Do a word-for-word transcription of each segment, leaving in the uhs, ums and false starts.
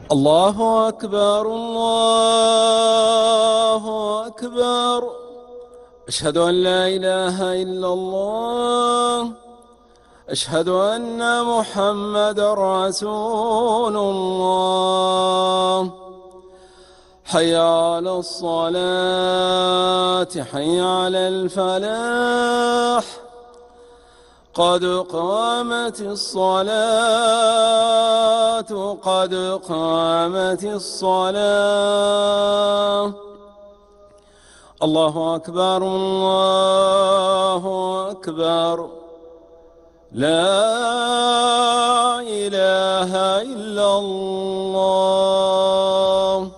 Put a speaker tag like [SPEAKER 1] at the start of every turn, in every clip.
[SPEAKER 1] الله أكبر الله أكبر. أشهد أن لا إله إلا الله. أشهد أن محمدا رسول الله. حي على الصلاة حي على الفلاح. قد قامت الصلاة قد قامت الصلاة. الله أكبر الله أكبر. لا إله إلا الله.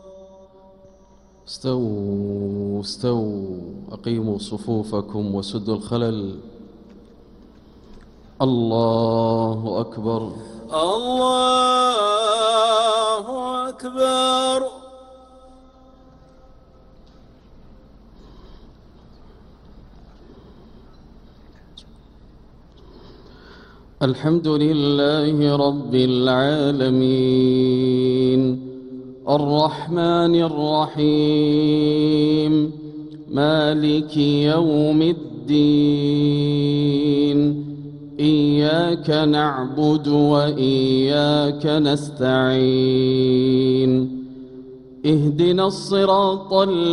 [SPEAKER 2] استووا استووا أقيموا صفوفكم وسدوا الخلل. الله أكبر
[SPEAKER 1] الله أكبر.
[SPEAKER 2] الحمد لله رب العالمين الرحمن الرحيم مالك يوم الدين. إياك نعبد وإياك نستعين. اهدنا الصراط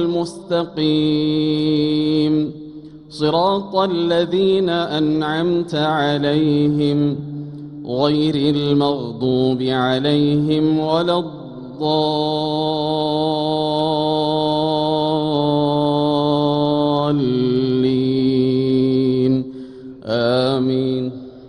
[SPEAKER 2] المستقيم صراط الذين أنعمت عليهم غير المغضوب عليهم ولا الضالين آمين.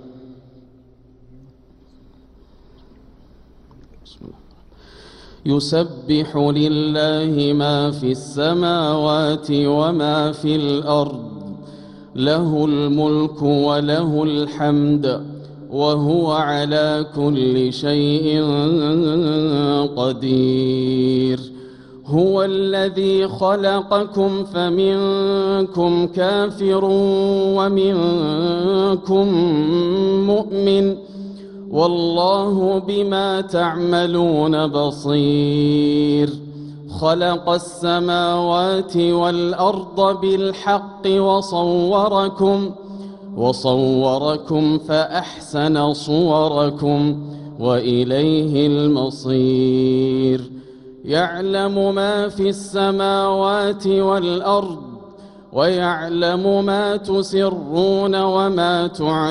[SPEAKER 2] يسبح لله ما في السماوات وما في الأرض له الملك وله الحمد وهو على كل شيء قدير. هو الذي خلقكم فمنكم كافر ومنكم مؤمن والله بما تعملون بصير. خلق السماوات والأرض بالحق وصوركم وصوركم فأحسن صوركم وإليه المصير. يعلم ما في السماوات والأرض ويعلم ما تسرون وما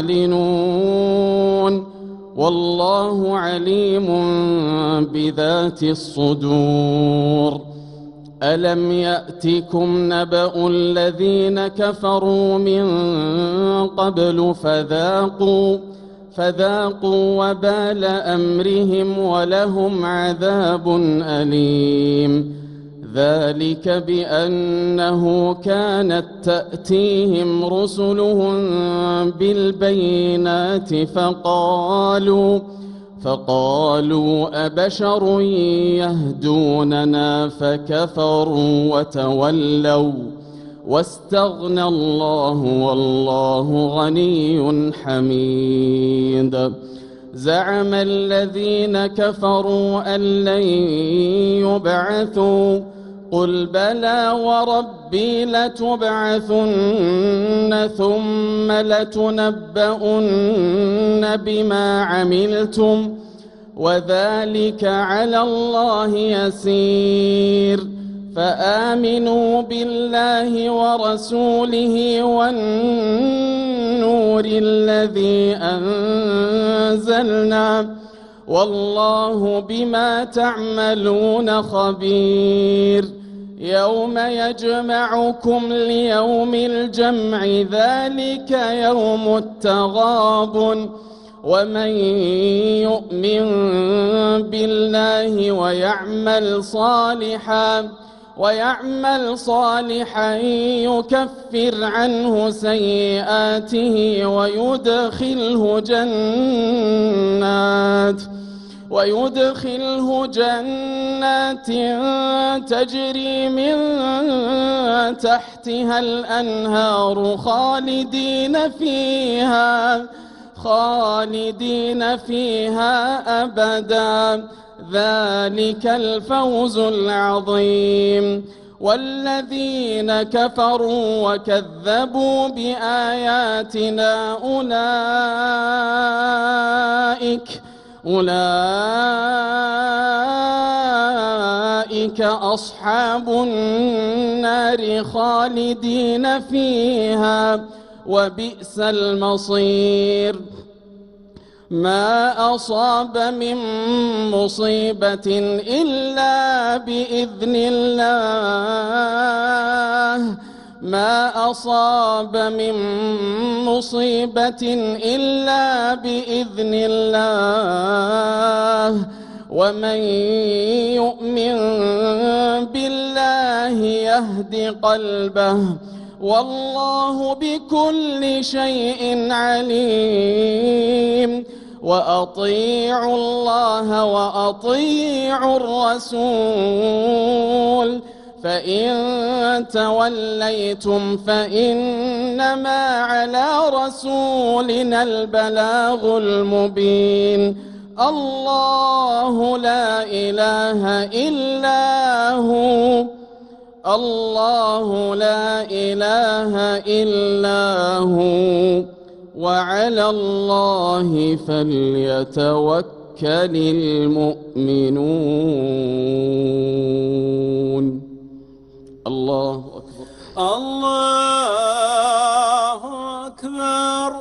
[SPEAKER 2] تعلنون والله عليم بذات الصدور. ألم يأتكم نبأ الذين كفروا من قبل فذاقوا فذاقوا وبال أمرهم ولهم عذاب أليم. ذلك بأنه كانت تأتيهم رسلهم بالبينات فقالوا فقالوا أبشر يهدوننا فكفروا وتولوا واستغنى الله والله غني حميد. زعم الذين كفروا أن لن يبعثوا قل بلى وربي لتبعثن ثم لتنبؤن بما عملتم وذلك على الله يسير. فآمنوا بالله ورسوله والنور الذي أنزلنا والله بما تعملون خبير. يوم يجمعكم ليوم الجمع ذلك يوم التغابن. ومن يؤمن بالله ويعمل صالحا ويعمل صالحا يكفر عنه سيئاته ويدخله جنات ويدخله جنات تجري من تحتها الأنهار خالدين فيها خالدين فيها أبدا، ذلك الفوز العظيم. والذين كفروا وكذبوا بآياتنا أولئك أولئك أصحاب النار خالدين فيها وبئس المصير. ما أصاب من مصيبة إلا بإذن الله ما أصاب من مصيبة إلا بإذن الله ومن يؤمن بالله يهد قلبه والله بكل شيء عليم. وأطيعوا الله وأطيعوا الرسول فإن توليتم فإنما على رسولنا البلاغ المبين. الله لا إله إلا هو الله لا إله إلا هو وعلى الله فليتوكل المؤمنون. الله أكبر.
[SPEAKER 1] الله أكبر.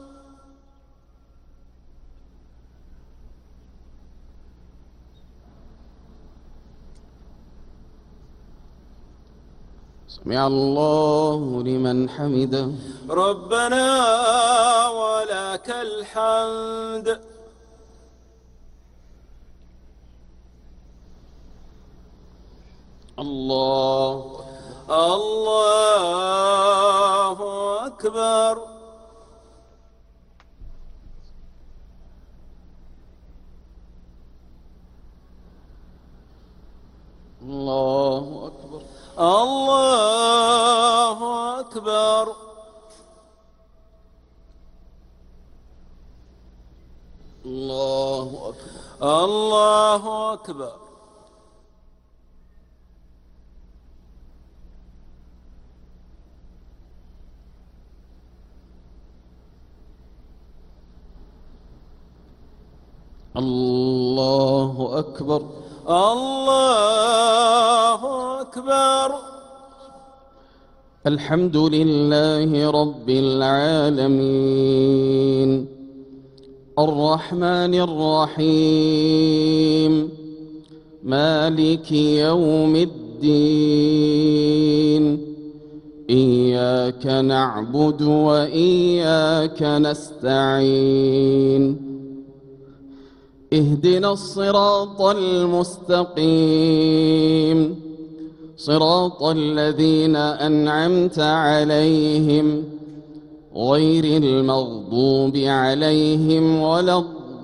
[SPEAKER 2] سمع الله لمن حمده.
[SPEAKER 1] ربنا ولك الحمد.
[SPEAKER 2] الله
[SPEAKER 1] الله أكبر.
[SPEAKER 2] الله أكبر.
[SPEAKER 1] الله أكبر.
[SPEAKER 2] الله أكبر.
[SPEAKER 1] الله أكبر.
[SPEAKER 2] الله أكبر.
[SPEAKER 1] الله أكبر.
[SPEAKER 2] الحمد لله رب العالمين الرحمن الرحيم مالك يوم الدين إياك نعبد وإياك نستعين اهدنا الصراط المستقيم صراط الذين أنعمت عليهم غير المغضوب عليهم ولا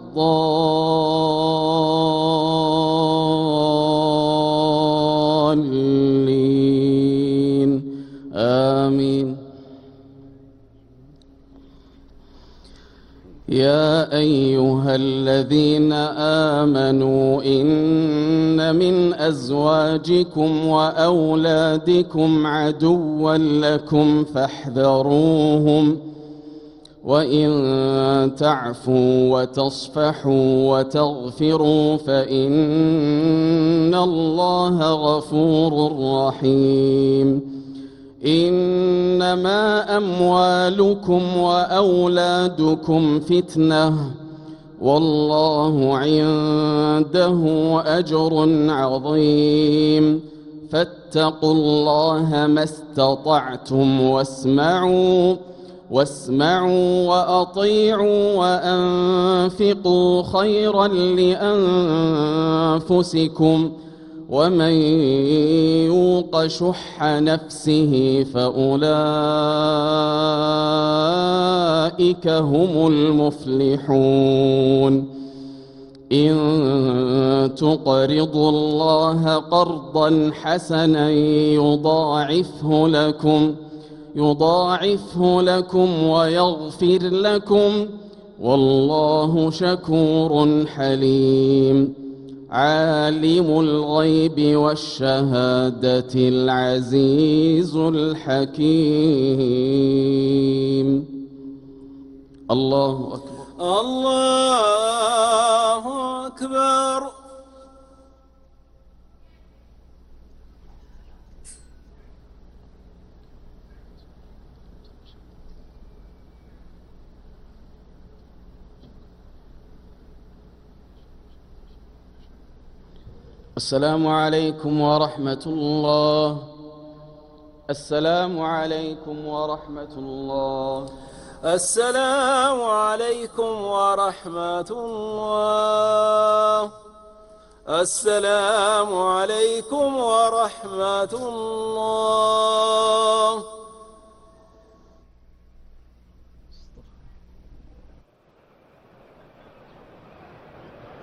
[SPEAKER 2] الضالين آمين. يا أيها الذين آمنوا إن من أزواجكم وأولادكم عدوا لكم فاحذروهم وإن تعفوا وتصفحوا وتغفروا فإن الله غفور رحيم. إنما أموالكم وأولادكم فتنة والله عنده أجر عظيم. فاتقوا الله ما استطعتم واسمعوا واسمعوا وأطيعوا وأنفقوا خيرا لأنفسكم ومن يوق شح نفسه فأولئك هم المفلحون. إن تقرضوا الله قرضا حسنا يضاعفه لكم يضاعفه لكم ويغفر لكم والله شكور حليم عالم الغيب والشهادة العزيز الحكيم. الله أكبر.
[SPEAKER 1] الله أكبر.
[SPEAKER 2] السلام عليكم ورحمة الله. السلام عليكم ورحمة الله.
[SPEAKER 1] السلام عليكم ورحمة الله. السلام عليكم ورحمة الله.